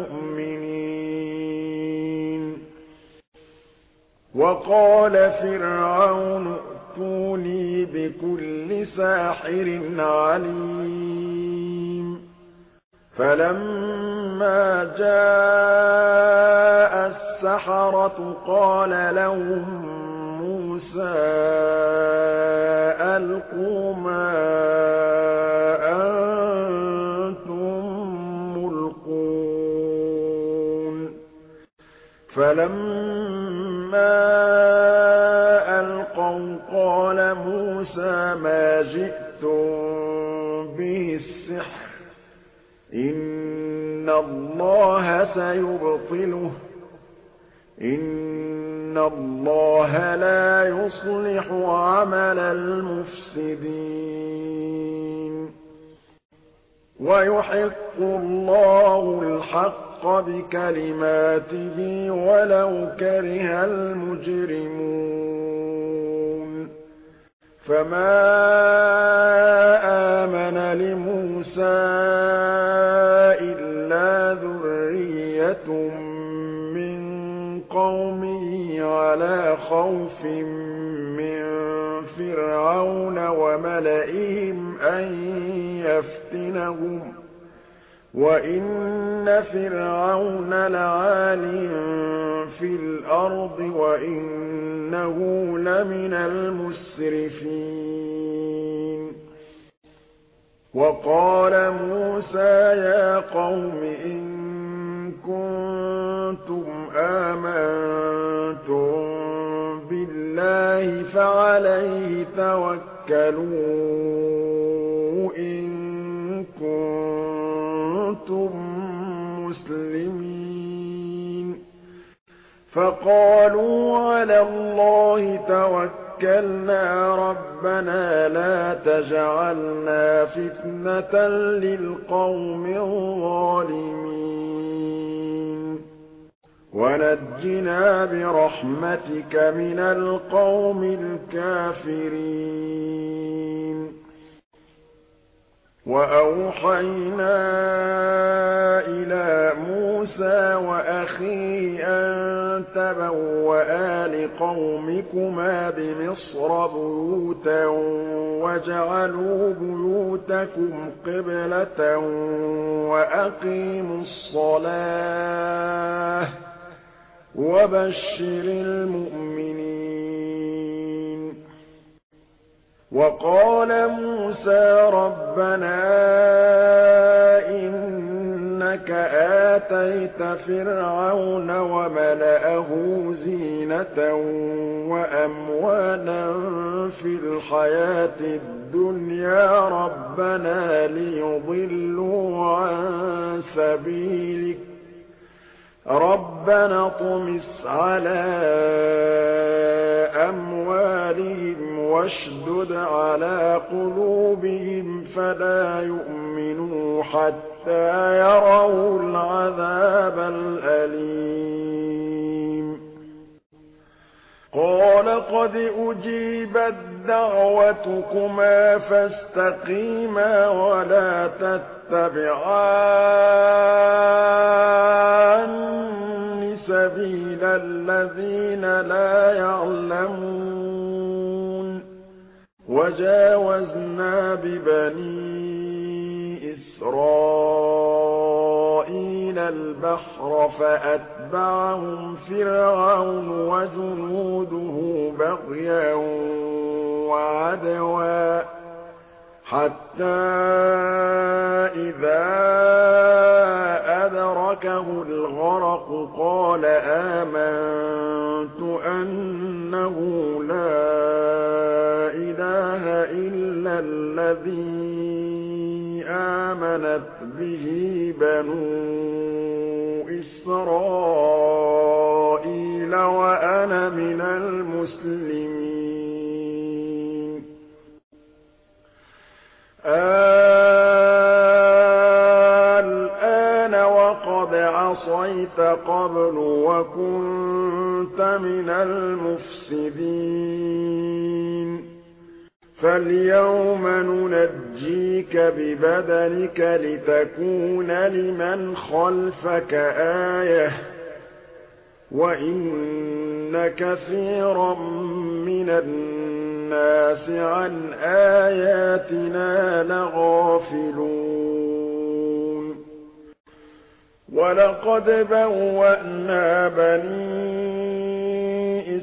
بِمُؤْمِنِينَ وَقَالَ فِرْعَوْنُ ائْتُونِي بِكُلِّ سَاحِرٍ عَلِيمٍ فَلَمَّا جَاءَ السَّحَرَةُ قَالَ لَهُم مُّوسَىٰ أَلْقُوا مَا أَنتُم مُّلْقُونَ فَلَمَّا أَلْقَوْا قَالَ مُوسَىٰ مَا جِئْتُم بِهِ السِّحْرُ ۖ إِنَّ اللَّهَ سَيُبْطِلُهُ ۖ إِنَّ اللَّهَ لَا يُصْلِحُ عَمَلَ الْمُفْسِدِينَ وَيُحِقُّ اللَّهُ الْحَقَّ بِكَلِمَاتِهِ وَلَوْ كَرِهَ الْمُجْرِمُونَ فَمَا آمَنَ لِمُوسَىٰ إِلَّا ذُرِّيَّةٌ مِّن قَوْمِهِ عَلَىٰ خَوْفٍ مِّن فِرْعَوْنَ وَمَلَئِهِمْ أَن يَفْتِنَهُمْ ۚ وَإِنَّ فِرْعَوْنَ لَعَالٍ فِي الْأَرْضِ وَإِنَّهُ لَمِنَ الْمُسْرِفِينَ وَقَالَ مُوسَىٰ يَا قَوْمِ إِن كُنتُمْ آمَنتُم بِاللَّهِ فَعَلَيْهِ تَوَكَّلُوا إِن كُنتُم مُّسْلِمِينَ فَقَالُوا عَلَى اللَّهِ تَوَكَّلْنَا رَبَّنَا لَا تَجْعَلْنَا فِتْنَةً لِّلْقَوْمِ الظَّالِمِينَ وَنَجِّنَا بِرَحْمَتِكَ مِنَ الْقَوْمِ الْكَافِرِينَ وَأَوْحَيْنَا إِلَىٰ مُوسَىٰ وَأَخِيهِ أَن تَبَوَّآ لِقَوْمِكُمَا بِمِصْرَ بُيُوتًا وَاجْعَلُوا بُيُوتَكُمْ قِبْلَةً وَأَقِيمُوا الصَّلَاةَ ۗ وَبَشِّرِ الْمُؤْمِنِينَ وَقَالَ مُوسَىٰ رَبَّنَا إِنَّكَ آتَيْتَ فِرْعَوْنَ وَمَلَأَهُ زِينَةً وَأَمْوَالًا فِي الْحَيَاةِ الدُّنْيَا رَبَّنَا لِيُضِلُّوا عَن سَبِيلِكَ رَبَّنَا اطْمِسْ عَلَىٰ أَمْوَالِهِمْ وَاشْدُدْ عَلَىٰ قُلُوبِهِمْ فَلَا يُؤْمِنُوا حَتَّىٰ يَرَوُا الْعَذَابَ الْأَلِيمَ قَالَ قَدْ أُجِيبَتْ دَعْوَتُكُمَا فَاسْتَقِيمَا وَلَا تَتَّبِعَانِّ سَبِيلَ الَّذِينَ لَا يَعْلَمُونَ وَجَاوَزْنَا بِبَنِي إِسْرَائِيلَ الْبَحْرَ فَأَتْبَعَهُمْ فِرْعَوْنُ وَجُنُودُهُ بَغْيًا وَعَدْوًا حَتَّىٰ إِذَا أَدْرَكَهُ الْغَرَقُ قَالَ آمَنتُ أَنَّهُ لَا إِلَٰهَ إِلَّا الَّذِي آمَنَتْ بِهِ بَنُو إِسْرَائِيلَ وَأَنَا مِنَ الْمُسْلِمِينَ الْآنَ وَقَدْ عَصَيْتَ قَبْلُ وَكُنتَ مِنَ الْمُفْسِدِينَ فَالْيَوْمَ نُنَجِّيكَ بِبَدَنِكَ لِتَكُونَ لِمَنْ خَلْفَكَ آيَةً ۚ وَإِنَّ كَثِيرًا مِّنَ النَّاسِ عَنْ آيَاتِنَا لَغَافِلُونَ وَلَقَدْ بَوَّأْنَا بَنِي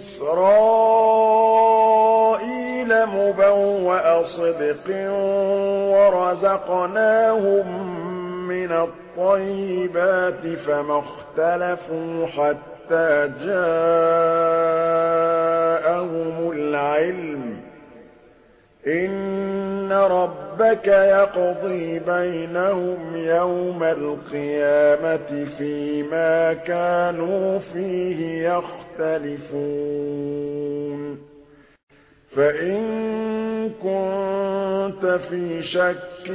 إِسْرَائِيلَ مُبَوَّأَ صِدْقٍ وَرَزَقْنَاهُم مِّنَ الطَّيِّبَاتِ فَمَا اخْتَلَفُوا حَتَّىٰ جَاءَهُمُ الْعِلْمُ ۚ إِنَّ رَبَّكَ يَقْضِي بَيْنَهُمْ يَوْمَ الْقِيَامَةِ فِيمَا كَانُوا فِيهِ يَخْتَلِفُونَ فَإِن كُنتَ فِي شَكٍّ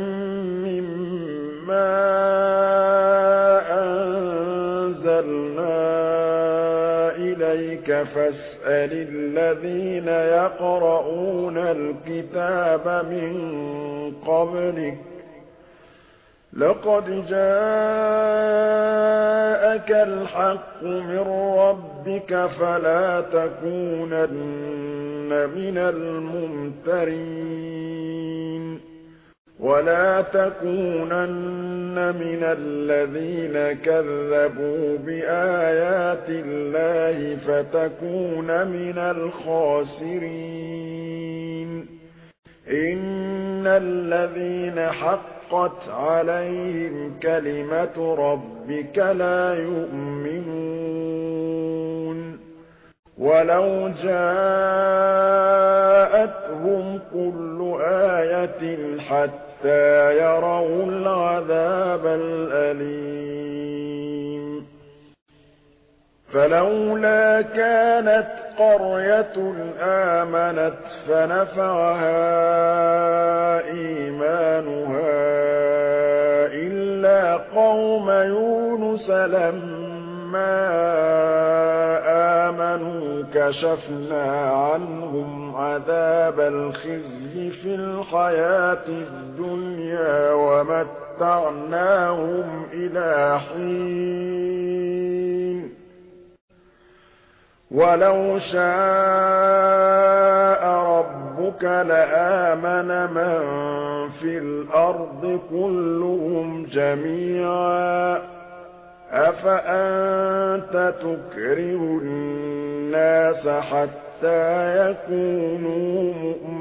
مِّمَّا أَنزَلْنَا إِلَيْكَ فَاسْأَلِ الَّذِينَ يَقْرَءُونَ الْكِتَابَ مِن قَبْلِكَ ۚ لَقَدْ جَاءَكَ الْحَقُّ مِن رَّبِّكَ فَلَا تَكُونَنَّ مِنَ الْمُمْتَرِينَ وَلَا تَكُونَنَّ مِنَ الَّذِينَ كَذَّبُوا بِآيَاتِ اللَّهِ فَتَكُونَ مِنَ الْخَاسِرِينَ إِنَّ الَّذِينَ حَقَّتْ عَلَيْهِمْ كَلِمَةُ رَبِّكَ لَا يُؤْمِنُونَ وَلَوْ جَاءَتْهُمْ كُلُّ آيَةٍ حَتَّىٰ يَرَوُا الْعَذَابَ الْأَلِيمَ فَلَوْلَا كَانَتْ قَرْيَةٌ آمَنَتْ فَنَفَعَهَا إِيمَانُهَا إِلَّا قَوْمَ يُونُسَ لَمَّا فَلَمَّا آمَنُوا كَشَفْنَا عَنْهُمْ عَذَابَ الْخِزْيِ فِي الْحَيَاةِ الدُّنْيَا وَمَتَّعْنَاهُمْ إِلَىٰ حِينٍ وَلَوْ شَاءَ رَبُّكَ لَآمَنَ مَن فِي الْأَرْضِ كُلُّهُمْ جَمِيعًا ۚ أَفَأَنتَ تُكْرِهُ النَّاسَ حَتَّىٰ يَكُونُوا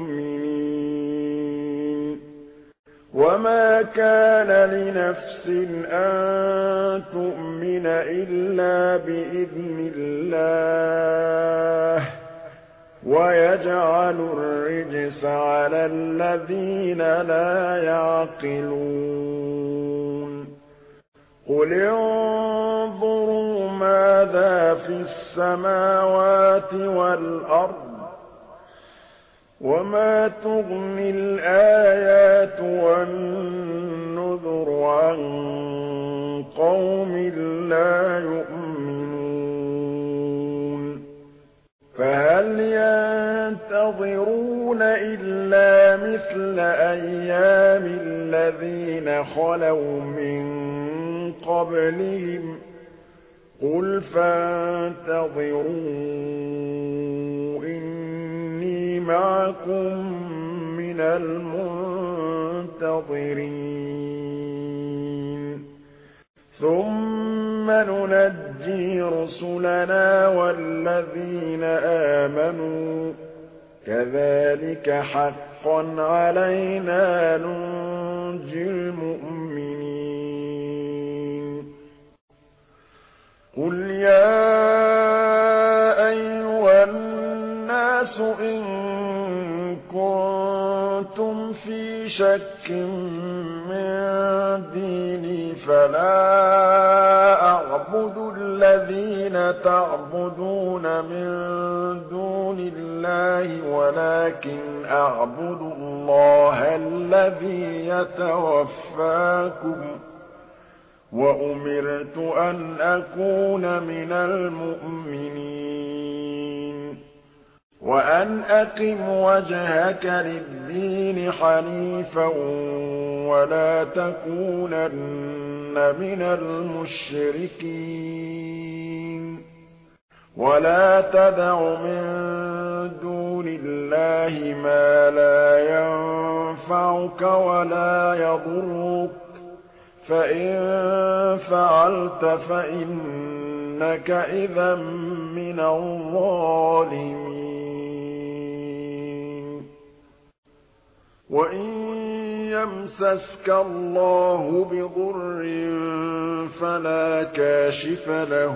مُؤْمِنِينَ وَمَا كَانَ لِنَفْسٍ أَن تُؤْمِنَ إِلَّا بِإِذْنِ اللَّهِ ۚ وَيَجْعَلُ الرِّجْسَ عَلَى الَّذِينَ لَا يَعْقِلُونَ قُلِ انظُرُوا مَاذَا فِي السَّمَاوَاتِ وَالْأَرْضِ ۚ وَمَا تُغْنِي الْآيَاتُ وَالنُّذُرُ عَن قَوْمٍ لَّا يُؤْمِنُونَ فَهَلْ يَنتَظِرُونَ إِلَّا مِثْلَ أَيَّامِ الَّذِينَ خَلَوْا مِن قَبْلِهِمْ ۚ قُلْ فَانتَظِرُوا إِنِّي مَعَكُم مِّنَ الْمُنتَظِرِينَ ثُمَّ نُنَجِّي رُسُلَنَا وَالَّذِينَ آمَنُوا ۚ كَذَٰلِكَ حَقًّا عَلَيْنَا نُنجِي الْمُؤْمِنِينَ قُلْ يَا أَيُّهَا النَّاسُ إِن كُنتُمْ فِي شَكٍّ مِّن دِينِي فَلَا أَعْبُدُ الَّذِينَ تَعْبُدُونَ مِن دُونِ اللَّهِ وَلَٰكِنْ أَعْبُدُ اللَّهَ الَّذِي يَتَوَفَّاكُمْ ۖ وَأُمِرْتُ أَنْ أَكُونَ مِنَ الْمُؤْمِنِينَ وَأَنْ أَقِمْ وَجْهَكَ لِلدِّينِ حَنِيفًا وَلَا تَكُونَنَّ مِنَ الْمُشْرِكِينَ وَلَا تَدْعُ مِن دُونِ اللَّهِ مَا لَا يَنفَعُكَ وَلَا يَضُرُّكَ ۖ فَإِن فَعَلْتَ فَإِنَّكَ إِذًا مِّنَ الظَّالِمِينَ وَإِن يَمْسَسْكَ اللَّهُ بِضُرٍّ فَلَا كَاشِفَ لَهُ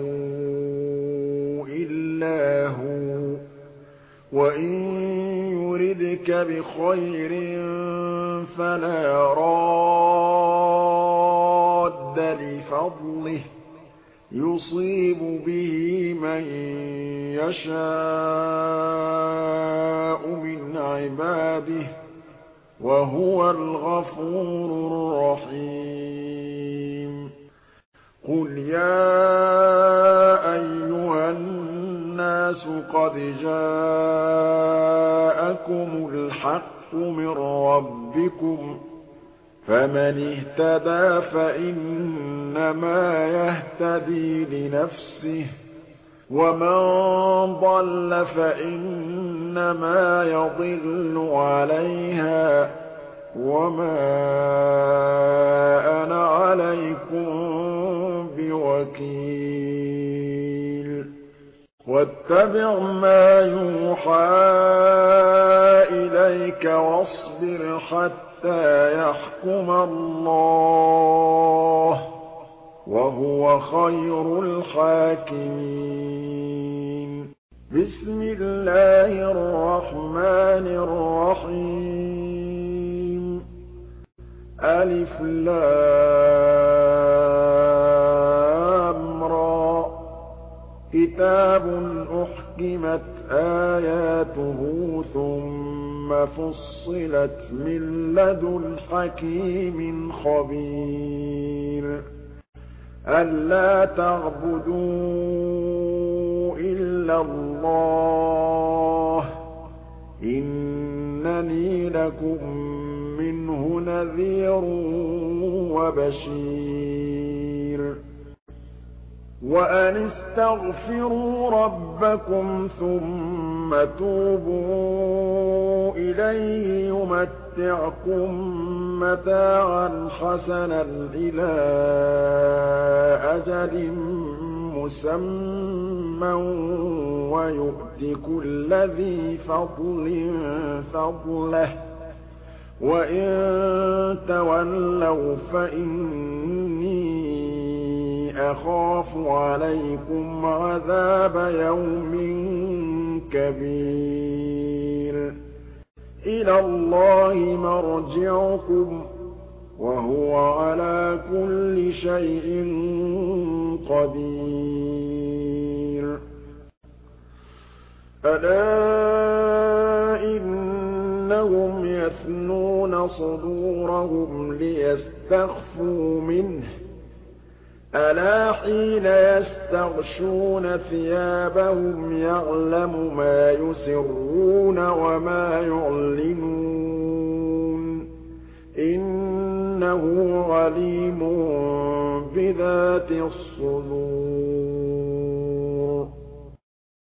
إِلَّا هُوَ ۖ وَإِن يُرِدْكَ بِخَيْرٍ فَلَا رَادَّ لِفَضْلِهِ ۚ يُصِيبُ بِهِ مَن يَشَاءُ مِنْ عِبَادِهِ ۚ وَهُوَ الْغَفُورُ الرَّحِيمُ قُلْ يَا أَيُّهَا النَّاسُ قَدْ جَاءَكُمُ الْحَقُّ مِن رَّبِّكُمْ ۖ فَمَنِ اهْتَدَىٰ فَإِنَّمَا يَهْتَدِي لِنَفْسِهِ ۖ وَمَن ضَلَّ فَإِنَّمَا يَضِلُّ عَلَيْهَا ۖ وَمَا أَنَا عَلَيْكُم بِوَكِيلٍ وَاتَّبِعْ مَا يُوحَىٰ إِلَيْكَ وَاصْبِرْ حَتَّىٰ يَحْكُمَ اللَّهُ ۚ وَهُوَ خَيْرُ الْحَاكِمِينَ بِسْمِ اللَّهِ الرَّحْمَٰنِ الرَّحِيمِ أَلِفْ لَامْ رَا كِتَابٌ أُحْكِمَتْ آيَاتُهُ ثُمَّ فُصِّلَتْ مِن لَّدُنْ حَكِيمٍ خَبِيرٍ أَلَّا تَعْبُدُوا إِلَّا اللَّهَ ۖ إِنَّنِي لَكُم مِّنْهُ نَذِيرٌ وَبَشِيرٌ وَأَنِ اسْتَغْفِرُوا رَبَّكُمْ ثُمَّ تُوبُوا إِلَيْهِ يُمَتِّعْكُم مَّتَاعًا حَسَنًا إِلَىٰ أَجَلٍ مُّسَمًّى وَيُؤْتِ كُلَّ ذِي فَضْلٍ فَضْلَهُ ۖ وَإِن تَوَلَّوْا فَإِنِّي أَخَافُ عَلَيْكُمْ عَذَابَ يَوْمٍ كَبِيرٍ إِلَى اللَّهِ مَرْجِعُكُمْ ۖ وَهُوَ عَلَىٰ كُلِّ شَيْءٍ قَدِيرٌ أَلَا إِنَّهُمْ يَثْنُونَ صُدُورَهُمْ لِيَسْتَخْفُوا مِنْهُ ۚ أَلَا حِينَ يَسْتَغْشُونَ ثِيَابَهُمْ يَعْلَمُ مَا يُسِرُّونَ وَمَا يُعْلِنُونَ ۚ إِنَّهُ عَلِيمٌ بِذَاتِ الصُّدُورِ